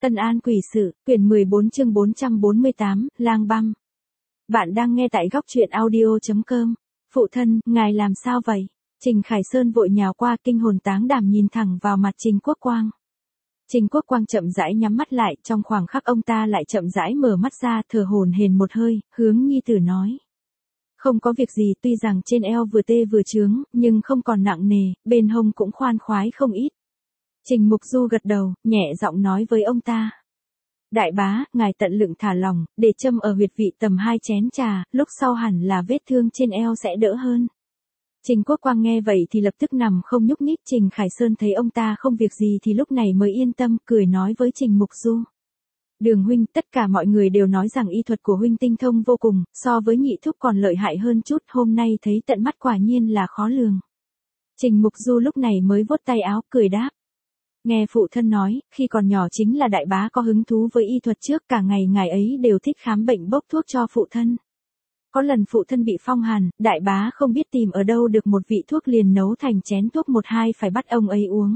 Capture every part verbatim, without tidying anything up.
Tân An quỷ sự, quyển mười bốn chương bốn trăm bốn mươi tám, lang băm. Bạn đang nghe tại góc truyện audio.com. Phụ thân, ngài làm sao vậy? Trình Khải Sơn vội nhào qua, kinh hồn táng đảm nhìn thẳng vào mặt Trình Quốc Quang. Trình Quốc Quang chậm rãi nhắm mắt lại, trong khoảng khắc ông ta lại chậm rãi mở mắt ra, thở hổn hển một hơi, hướng nhi tử nói. Không có việc gì, tuy rằng trên eo vừa tê vừa trướng, nhưng không còn nặng nề, bên hông cũng khoan khoái không ít. Trình Mục Du gật đầu, nhẹ giọng nói với ông ta. Đại bá, ngài tận lượng thả lỏng, để châm ở huyệt vị tầm hai chén trà, lúc sau hẳn là vết thương trên eo sẽ đỡ hơn. Trình Quốc Quang nghe vậy thì lập tức nằm không nhúc nhích. Trình Khải Sơn thấy ông ta không việc gì thì lúc này mới yên tâm, cười nói với Trình Mục Du. Đường huynh, tất cả mọi người đều nói rằng y thuật của huynh tinh thông vô cùng, so với nhị thúc còn lợi hại hơn chút, hôm nay thấy tận mắt quả nhiên là khó lường. Trình Mục Du lúc này mới vuốt tay áo, cười đáp. Nghe phụ thân nói, khi còn nhỏ chính là đại bá có hứng thú với y thuật trước, cả ngày ngài ấy đều thích khám bệnh bốc thuốc cho phụ thân. Có lần phụ thân bị phong hàn, đại bá không biết tìm ở đâu được một vị thuốc liền nấu thành chén thuốc một hai phải bắt ông ấy uống.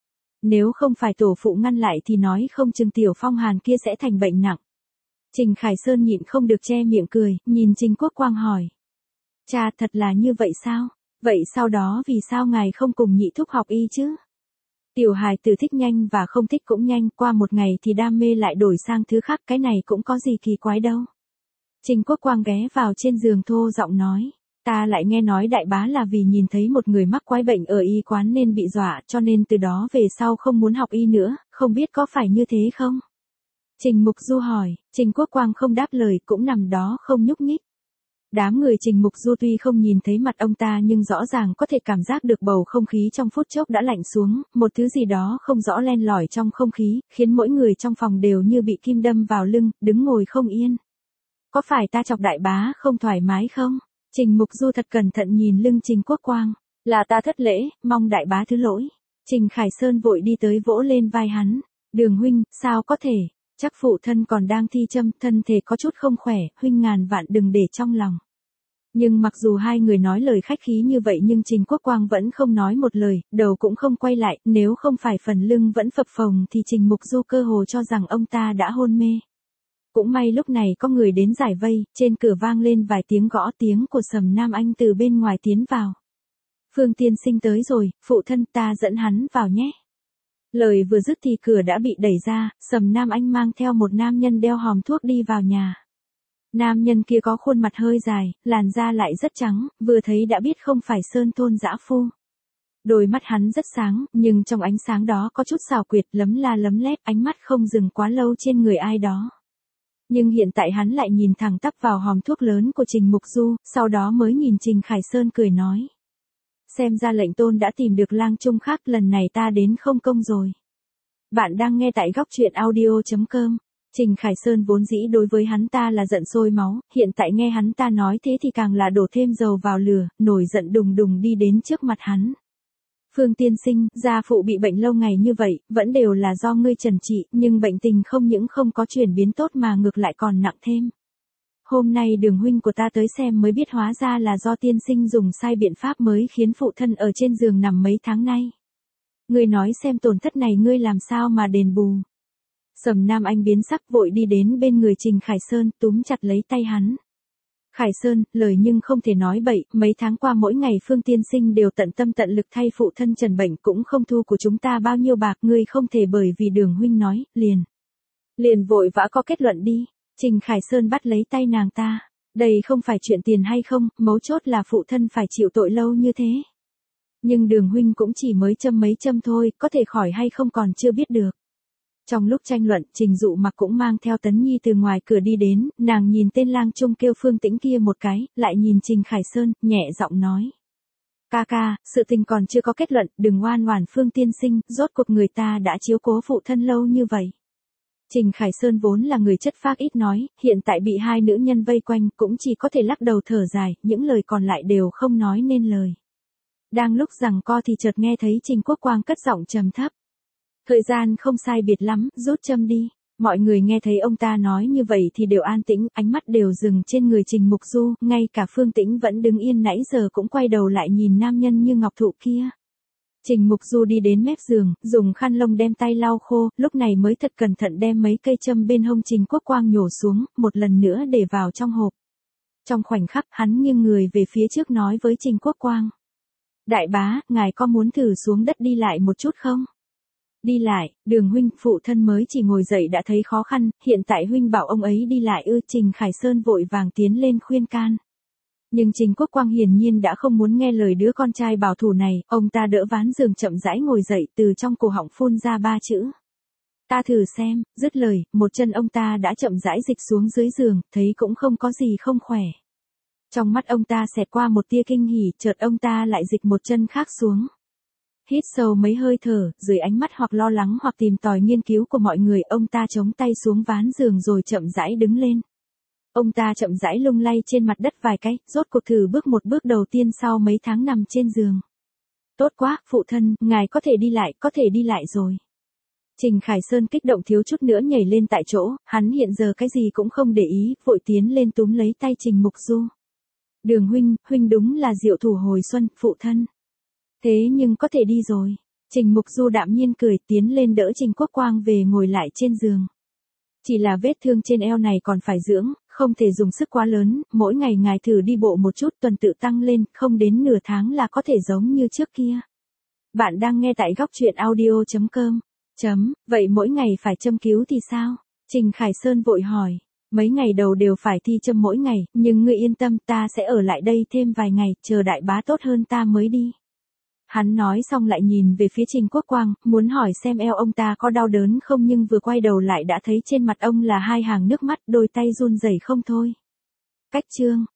Nếu không phải tổ phụ ngăn lại thì nói không chừng tiểu phong hàn kia sẽ thành bệnh nặng. Trình Khải Sơn nhịn không được che miệng cười, nhìn Trình Quốc Quang hỏi. Cha, thật là như vậy sao? Vậy sau đó vì sao ngài không cùng nhị thúc học y chứ? Tiểu hài tử thích nhanh và không thích cũng nhanh, qua một ngày thì đam mê lại đổi sang thứ khác, cái này cũng có gì kỳ quái đâu. Trình Quốc Quang ghé vào trên giường thô giọng nói, ta lại nghe nói đại bá là vì nhìn thấy một người mắc quái bệnh ở y quán nên bị dọa, cho nên từ đó về sau không muốn học y nữa, không biết có phải như thế không? Trình Mục Du hỏi, Trình Quốc Quang không đáp lời, cũng nằm đó không nhúc nhích. Đám người Trình Mục Du tuy không nhìn thấy mặt ông ta nhưng rõ ràng có thể cảm giác được bầu không khí trong phút chốc đã lạnh xuống, một thứ gì đó không rõ len lỏi trong không khí, khiến mỗi người trong phòng đều như bị kim đâm vào lưng, đứng ngồi không yên. Có phải ta chọc đại bá không thoải mái không? Trình Mục Du thật cẩn thận nhìn lưng Trình Quốc Quang. Là ta thất lễ, mong đại bá thứ lỗi. Trình Khải Sơn vội đi tới vỗ lên vai hắn. Đường huynh, sao có thể? Chắc phụ thân còn đang thi châm, thân thể có chút không khỏe, huynh ngàn vạn đừng để trong lòng. Nhưng mặc dù hai người nói lời khách khí như vậy nhưng Trình Quốc Quang vẫn không nói một lời, đầu cũng không quay lại, nếu không phải phần lưng vẫn phập phồng thì Trình Mục Du cơ hồ cho rằng ông ta đã hôn mê. Cũng may lúc này có người đến giải vây, trên cửa vang lên vài tiếng gõ, tiếng của Sầm Nam Anh từ bên ngoài tiến vào. Phương tiên sinh tới rồi, phụ thân, ta dẫn hắn vào nhé. Lời vừa dứt thì cửa đã bị đẩy ra, Sầm Nam Anh mang theo một nam nhân đeo hòm thuốc đi vào nhà. Nam nhân kia có khuôn mặt hơi dài, làn da lại rất trắng, vừa thấy đã biết không phải sơn thôn dã phu. Đôi mắt hắn rất sáng, nhưng trong ánh sáng đó có chút xảo quyệt, lấm la lấm lét, ánh mắt không dừng quá lâu trên người ai đó. Nhưng hiện tại hắn lại nhìn thẳng tắp vào hòm thuốc lớn của Trình Mục Du, sau đó mới nhìn Trình Khải Sơn cười nói. Xem ra lệnh tôn đã tìm được lang trung khác, lần này ta đến không công rồi. Bạn đang nghe tại góc truyện audio.com. Trình Khải Sơn vốn dĩ đối với hắn ta là giận sôi máu, hiện tại nghe hắn ta nói thế thì càng là đổ thêm dầu vào lửa, nổi giận đùng đùng đi đến trước mặt hắn. Phương tiên sinh, gia phụ bị bệnh lâu ngày như vậy, vẫn đều là do ngươi trần trị, nhưng bệnh tình không những không có chuyển biến tốt mà ngược lại còn nặng thêm. Hôm nay đường huynh của ta tới xem mới biết hóa ra là do tiên sinh dùng sai biện pháp mới khiến phụ thân ở trên giường nằm mấy tháng nay. Ngươi nói xem tổn thất này ngươi làm sao mà đền bù. Sầm Nam Anh biến sắc vội đi đến bên người Trình Khải Sơn, túm chặt lấy tay hắn. Khải Sơn, lời nhưng không thể nói bậy, mấy tháng qua mỗi ngày Phương tiên sinh đều tận tâm tận lực thay phụ thân trần bệnh, cũng không thu của chúng ta bao nhiêu bạc, ngươi không thể bởi vì đường huynh nói, liền. Liền vội vã có kết luận đi. Trình Khải Sơn bắt lấy tay nàng ta. Đây không phải chuyện tiền hay không, mấu chốt là phụ thân phải chịu tội lâu như thế. Nhưng đường huynh cũng chỉ mới châm mấy châm thôi, có thể khỏi hay không còn chưa biết được. Trong lúc tranh luận, Trình Dụ Mặc cũng mang theo Tấn Nhi từ ngoài cửa đi đến, nàng nhìn tên lang trung kêu Phương Tĩnh kia một cái, lại nhìn Trình Khải Sơn, nhẹ giọng nói. Ca ca, sự tình còn chưa có kết luận, đừng oan oản Phương tiên sinh, rốt cuộc người ta đã chiếu cố phụ thân lâu như vậy. Trình Khải Sơn vốn là người chất phác ít nói, hiện tại bị hai nữ nhân vây quanh, cũng chỉ có thể lắc đầu thở dài, những lời còn lại đều không nói nên lời. Đang lúc giằng co thì chợt nghe thấy Trình Quốc Quang cất giọng trầm thấp. Thời gian không sai biệt lắm, rút châm đi. Mọi người nghe thấy ông ta nói như vậy thì đều an tĩnh, ánh mắt đều dừng trên người Trình Mục Du, ngay cả Phương Tĩnh vẫn đứng yên nãy giờ cũng quay đầu lại nhìn nam nhân như ngọc thụ kia. Trình Mục Du đi đến mép giường, dùng khăn lông đem tay lau khô, lúc này mới thật cẩn thận đem mấy cây châm bên hông Trình Quốc Quang nhổ xuống, một lần nữa để vào trong hộp. Trong khoảnh khắc, hắn nghiêng người về phía trước nói với Trình Quốc Quang. Đại bá, ngài có muốn thử xuống đất đi lại một chút không? Đi lại, Đường huynh, phụ thân mới chỉ ngồi dậy đã thấy khó khăn, hiện tại huynh bảo ông ấy đi lại ư. Trình Khải Sơn vội vàng tiến lên khuyên can. Nhưng Trình Quốc Quang hiển nhiên đã không muốn nghe lời đứa con trai bảo thủ này, ông ta đỡ ván giường chậm rãi ngồi dậy, từ trong cổ họng phun ra ba chữ. Ta thử xem, dứt lời, một chân ông ta đã chậm rãi dịch xuống dưới giường, thấy cũng không có gì không khỏe. Trong mắt ông ta xẹt qua một tia kinh hỉ, chợt ông ta lại dịch một chân khác xuống. Hít sâu mấy hơi thở, dưới ánh mắt hoặc lo lắng hoặc tìm tòi nghiên cứu của mọi người, ông ta chống tay xuống ván giường rồi chậm rãi đứng lên. Ông ta chậm rãi lung lay trên mặt đất vài cái, rốt cuộc thử bước một bước đầu tiên sau mấy tháng nằm trên giường. Tốt quá, phụ thân, ngài có thể đi lại, có thể đi lại rồi. Trình Khải Sơn kích động thiếu chút nữa nhảy lên tại chỗ, hắn hiện giờ cái gì cũng không để ý, vội tiến lên túm lấy tay Trình Mục Du. Đường huynh, huynh đúng là diệu thủ hồi xuân, phụ thân. Thế nhưng có thể đi rồi. Trình Mục Du đạm nhiên cười, tiến lên đỡ Trình Quốc Quang về ngồi lại trên giường. Chỉ là vết thương trên eo này còn phải dưỡng, không thể dùng sức quá lớn, mỗi ngày ngài thử đi bộ một chút, tuần tự tăng lên, không đến nửa tháng là có thể giống như trước kia. Bạn đang nghe tại góc truyện audio chấm com. Chấm, vậy mỗi ngày phải châm cứu thì sao? Trình Khải Sơn vội hỏi. Mấy ngày đầu đều phải thi châm mỗi ngày, nhưng ngươi yên tâm, ta sẽ ở lại đây thêm vài ngày, chờ đại bá tốt hơn ta mới đi. Hắn nói xong lại nhìn về phía Trình Quốc Quang, muốn hỏi xem eo ông ta có đau đớn không, nhưng vừa quay đầu lại đã thấy trên mặt ông là hai hàng nước mắt, đôi tay run rẩy không thôi. Cách chương